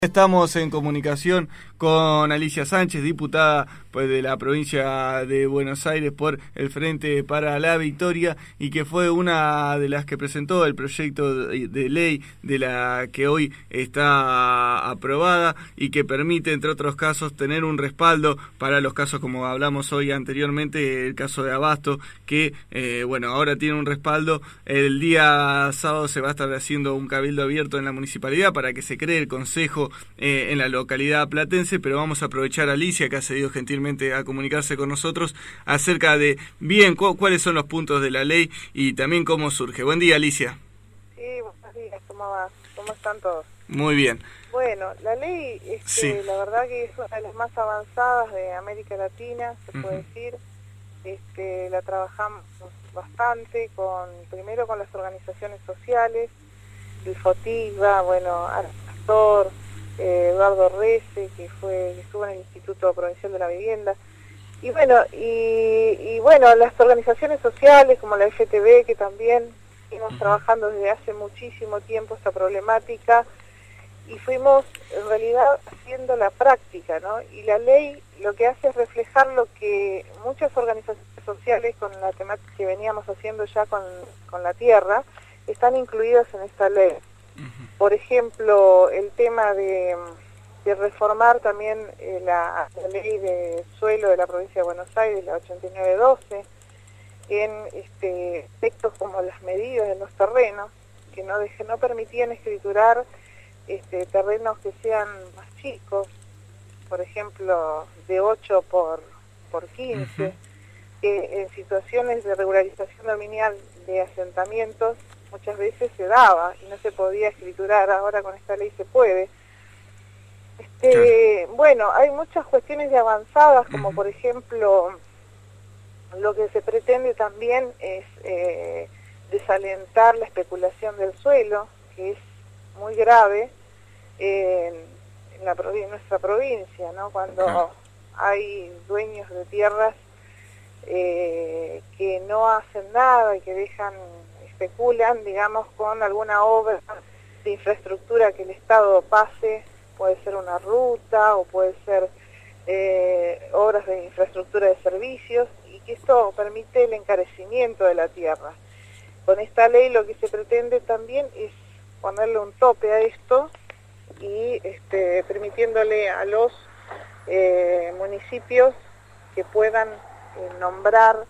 Estamos en comunicación con Alicia Sánchez, diputada de la provincia de Buenos Aires por el Frente para la Victoria, y que fue una de las que presentó el proyecto de ley de la que hoy está aprobada y que permite, entre otros casos, tener un respaldo para los casos como hablamos hoy anteriormente, el caso de Abasto, que ahora tiene un respaldo. El día sábado se va a estar haciendo un cabildo abierto en la municipalidad para que se cree el consejo en la localidad platense, pero vamos a aprovechar a Alicia, que ha cedido gentilmente a comunicarse con nosotros acerca de cuáles son los puntos de la ley y también cómo surge. Buen día, Alicia. Sí, buenos días, ¿cómo va? ¿Cómo están todos? Muy bien. Bueno, la ley, sí, la verdad que es una de las más avanzadas de América Latina, se puede decir. La trabajamos bastante, primero con las organizaciones sociales, el FOTIVA, Pastor, Eduardo Rece, que estuvo en el Instituto Provincial de la Vivienda, y las organizaciones sociales como la FTV, que también fuimos trabajando desde hace muchísimo tiempo esta problemática, y fuimos en realidad haciendo la práctica, ¿no? Y la ley lo que hace es reflejar lo que muchas organizaciones sociales, con la temática que veníamos haciendo ya con la tierra, están incluidas en esta ley. Por ejemplo, el tema de reformar también la ley de suelo de la provincia de Buenos Aires, la 8912, en aspectos como las medidas de los terrenos, que no permitían escriturar terrenos que sean más chicos, por ejemplo, de 8 por 15, que en situaciones de regularización dominial de asentamientos muchas veces se daba y no se podía escriturar. Ahora con esta ley se puede. Hay muchas cuestiones de avanzadas, como por ejemplo, lo que se pretende también es desalentar la especulación del suelo, que es muy grave en nuestra provincia, ¿no? Cuando hay dueños de tierras que no hacen nada y que especulan, digamos, con alguna obra de infraestructura que el Estado pase, puede ser una ruta o puede ser obras de infraestructura de servicios, y que esto permite el encarecimiento de la tierra. Con esta ley lo que se pretende también es ponerle un tope a esto y permitiéndole a los municipios que puedan nombrar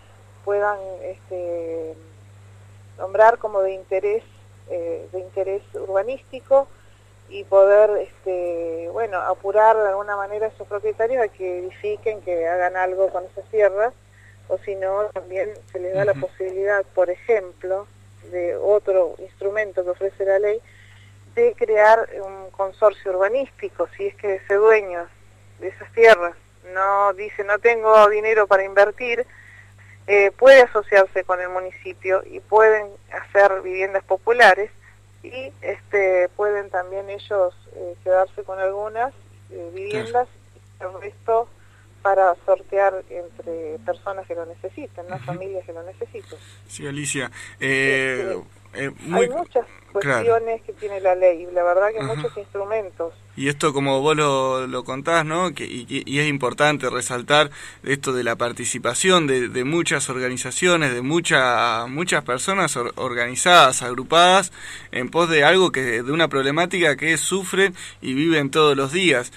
como de interés urbanístico, y poder apurar de alguna manera a esos propietarios a que edifiquen, que hagan algo con esas tierras, o si no también se les da la posibilidad, por ejemplo, de otro instrumento que ofrece la ley, de crear un consorcio urbanístico. Si es que ese dueño de esas tierras no dice no tengo dinero para invertir, puede asociarse con el municipio y pueden hacer viviendas populares, y pueden también ellos quedarse con algunas viviendas, y el resto para sortear entre personas que lo necesiten, ¿no? Familias que lo necesiten. Sí, Alicia. Hay muchas cuestiones que tiene la ley, la verdad que muchos instrumentos. Y esto, como vos lo contás, ¿no? Y es importante resaltar esto de la participación de muchas organizaciones, de muchas personas organizadas, agrupadas, en pos de algo de una problemática que sufren y viven todos los días.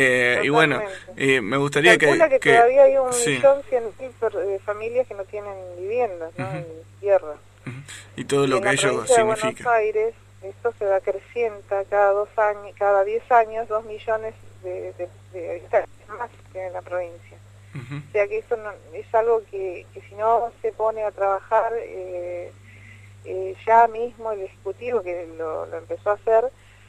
Me gustaría que todavía hay 1.100.000 familias que no tienen viviendas, ¿no? En tierra. Y todo lo que ello significa. En Buenos Aires, esto se acrecienta cada 10 años, 2 millones de habitantes más que en la provincia. O sea que eso es algo que si no se pone a trabajar ya mismo el Ejecutivo, que lo empezó a hacer,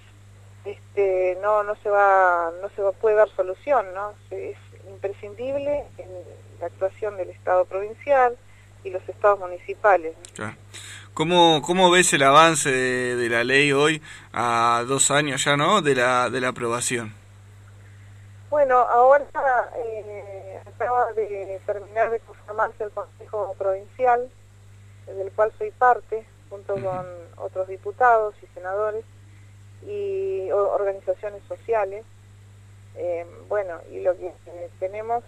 no puede dar solución, ¿no? Es imprescindible en la actuación del Estado provincial y los estados municipales. Claro. ¿Cómo ves el avance de la ley hoy, a 2 años ya, ¿no?, de la aprobación? Bueno, ahora acaba de terminar de conformarse el Consejo Provincial, del cual soy parte, junto con otros diputados y senadores, y organizaciones sociales. Bueno, y lo que tenemos,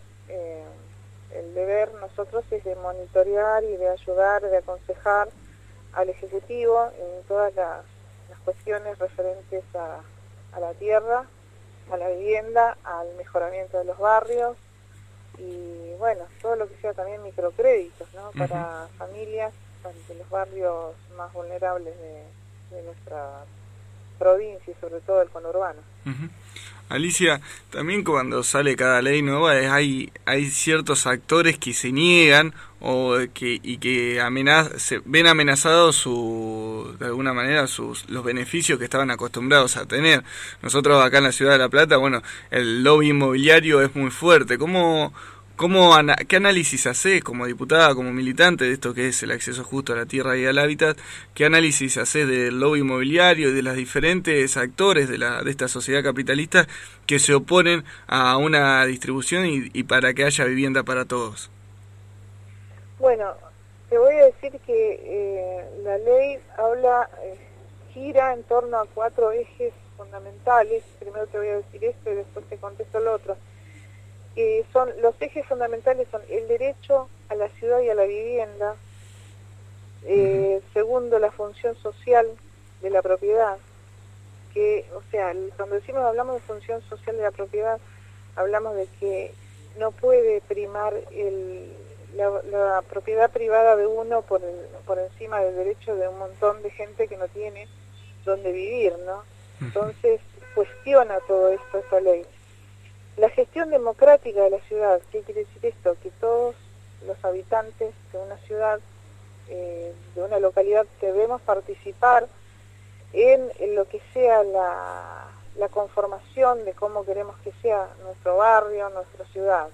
el deber nosotros es de monitorear y de ayudar, de aconsejar al Ejecutivo en todas las cuestiones referentes a la tierra, a la vivienda, al mejoramiento de los barrios y bueno, todo lo que sea también microcréditos, ¿no? Para familias de los barrios más vulnerables de nuestra provincia y sobre todo del conurbano. Alicia, también cuando sale cada ley nueva hay ciertos actores que se niegan que ven amenazados de alguna manera los beneficios que estaban acostumbrados a tener. Nosotros acá en la ciudad de La Plata, bueno, el lobby inmobiliario es muy fuerte. ¿Qué análisis haces como diputada, como militante de esto que es el acceso justo a la tierra y al hábitat? ¿Qué análisis haces del lobby inmobiliario y de los diferentes actores de esta sociedad capitalista que se oponen a una distribución y para que haya vivienda para todos? Bueno, te voy a decir que la ley gira en torno a 4 ejes fundamentales. Primero te voy a decir esto y después te contesto lo otro. Los ejes fundamentales son el derecho a la ciudad y a la vivienda, segundo, la función social de la propiedad, cuando hablamos de función social de la propiedad, hablamos de que no puede primar la propiedad privada de uno por encima del derecho de un montón de gente que no tiene donde vivir, ¿no? Entonces cuestiona todo esto, esta ley. La gestión democrática de la ciudad, ¿qué quiere decir esto? Que todos los habitantes de una ciudad, de una localidad, debemos participar en lo que sea la conformación de cómo queremos que sea nuestro barrio, nuestra ciudad.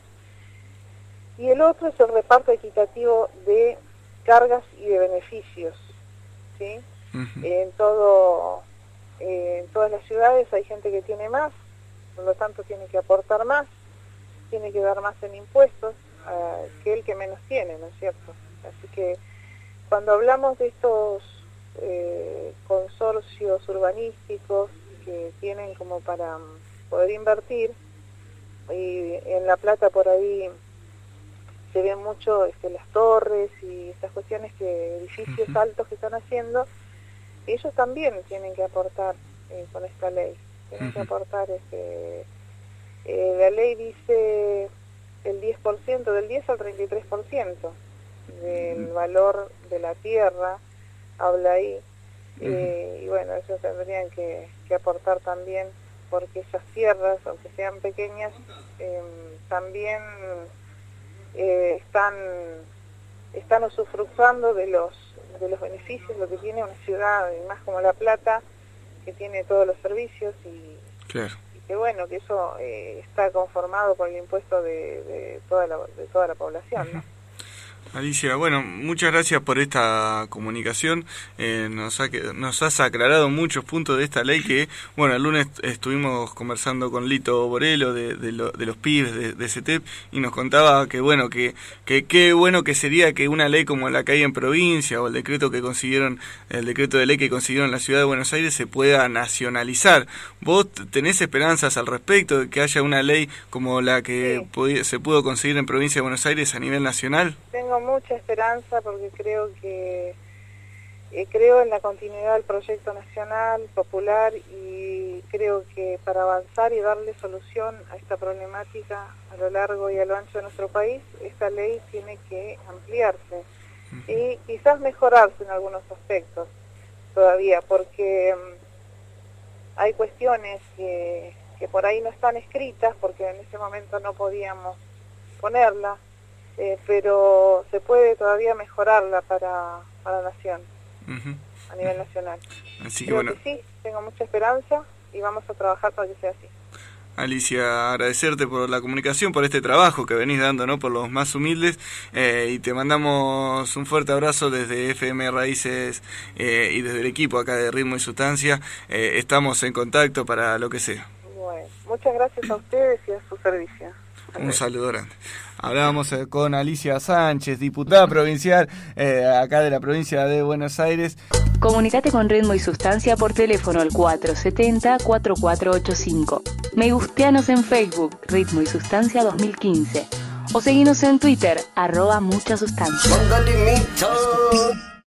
Y el otro es el reparto equitativo de cargas y de beneficios, ¿sí? En todas las ciudades hay gente que tiene más, por lo tanto tiene que aportar más, tiene que dar más en impuestos que el que menos tiene, ¿no es cierto? Así que cuando hablamos de estos consorcios urbanísticos que tienen como para poder invertir, y en La Plata por ahí se ven mucho las torres y estas cuestiones, edificios altos que están haciendo, ellos también tienen que aportar con esta ley. Tienen que aportar, la ley dice el 10%, del 10 al 33% del valor de la tierra, habla ahí, y bueno, ellos tendrían que aportar también, porque esas tierras, aunque sean pequeñas, también están usufructuando de los beneficios, lo que tiene una ciudad, y más como La Plata, que tiene todos los servicios y que bueno, que eso está conformado por el impuesto de toda la población, ¿no? Alicia, bueno, muchas gracias por esta comunicación. Nos has aclarado muchos puntos de esta ley que, bueno, el lunes estuvimos conversando con Lito Borello de los pibes de CETEP y nos contaba que bueno, que qué bueno que sería que una ley como la que hay en provincia o el decreto de ley que consiguieron en la ciudad de Buenos Aires se pueda nacionalizar. ¿Vos tenés esperanzas al respecto de que haya una ley como la que se pudo conseguir en provincia de Buenos Aires a nivel nacional? Tengo mucha esperanza porque creo en la continuidad del proyecto nacional, popular, y creo que para avanzar y darle solución a esta problemática a lo largo y a lo ancho de nuestro país, esta ley tiene que ampliarse y quizás mejorarse en algunos aspectos todavía, porque hay cuestiones que por ahí no están escritas porque en ese momento no podíamos ponerlas, pero se puede todavía mejorarla para la nación, a nivel nacional. Así que Creo bueno, que sí, tengo mucha esperanza y vamos a trabajar para que sea así. Alicia, agradecerte por la comunicación, por este trabajo que venís dando, ¿no?, por los más humildes, y te mandamos un fuerte abrazo desde FM Raíces y desde el equipo acá de Ritmo y Sustancia. Estamos en contacto para lo que sea. Bueno, muchas gracias a ustedes y a su servicio. Un saludo grande. Hablábamos con Alicia Sánchez, diputada provincial acá de la provincia de Buenos Aires. Comunicate con Ritmo y Sustancia por teléfono al 470-4485. Me gusteanos en Facebook, Ritmo y Sustancia 2015. O seguinos en Twitter, @muchasustancia.